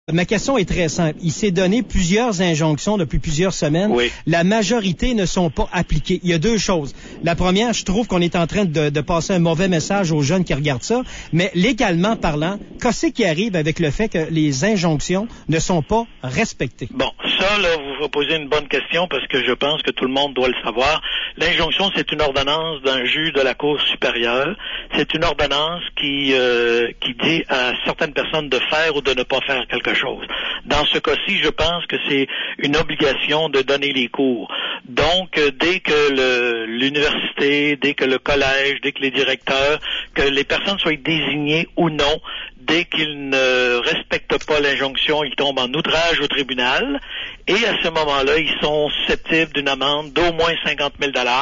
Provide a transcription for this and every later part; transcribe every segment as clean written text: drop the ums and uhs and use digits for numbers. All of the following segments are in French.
Ma question est très simple. Il s'est donné plusieurs injonctions depuis plusieurs semaines. Oui. La majorité ne sont pas appliquées. Il y a deux choses. La première, je trouve qu'on est en train de passer un mauvais message aux jeunes qui regardent ça, mais légalement parlant, qu'est-ce qui arrive avec le fait que les injonctions ne sont pas respectées? Bon, ça, là, vous posez une bonne question parce que je pense que tout le monde doit le savoir. L'injonction, c'est une ordonnance d'un juge de la Cour supérieure. C'est une ordonnance qui dit à certaines personnes de faire ou de ne pas faire quelque chose. Dans ce cas-ci, je pense que c'est une obligation de donner les cours. Donc, dès que l'université, dès que le collège, dès que les directeurs, que les personnes soient désignées ou non, dès qu'ils ne respectent pas l'injonction, ils tombent en outrage au tribunal. Et à ce moment-là, ils sont susceptibles d'une amende d'au moins 50 000 $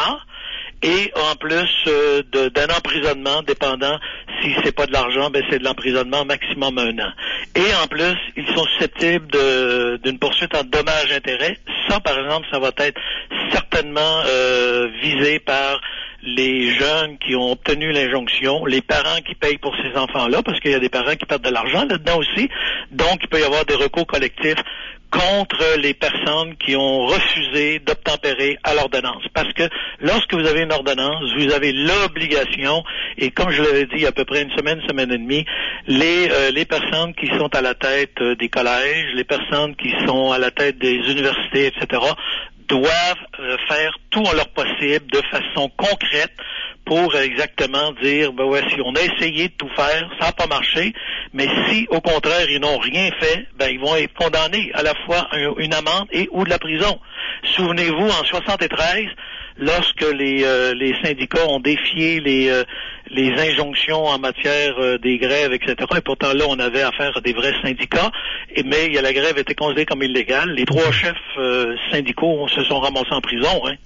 et en plus d'un emprisonnement, dépendant si c'est pas de l'argent, ben c'est de l'emprisonnement maximum 1 an. Et en plus, ils sont susceptibles d'une poursuite en dommages-intérêts. Ça, par exemple, ça va être certainement visé par les jeunes qui ont obtenu l'injonction, les parents qui payent pour ces enfants-là, parce qu'il y a des parents qui perdent de l'argent là-dedans aussi. Donc, il peut y avoir des recours collectifs contre les personnes qui ont refusé d'obtempérer à l'ordonnance. Parce que lorsque vous avez une ordonnance, vous avez l'obligation, et comme je l'avais dit il y a à peu près une semaine et demie, les personnes qui sont à la tête des collèges, les personnes qui sont à la tête des universités, etc., doivent faire tout en leur possible de façon concrète pour exactement dire, ben ouais, si on a essayé de tout faire, ça n'a pas marché, mais si au contraire ils n'ont rien fait, ben ils vont être condamnés à la fois une amende et ou de la prison. Souvenez-vous, en 73, lorsque les syndicats ont défié les injonctions en matière des grèves, etc., et pourtant là, on avait affaire à des vrais syndicats, mais la grève était considérée comme illégale. Les 3 chefs syndicaux se sont ramassés en prison. Hein.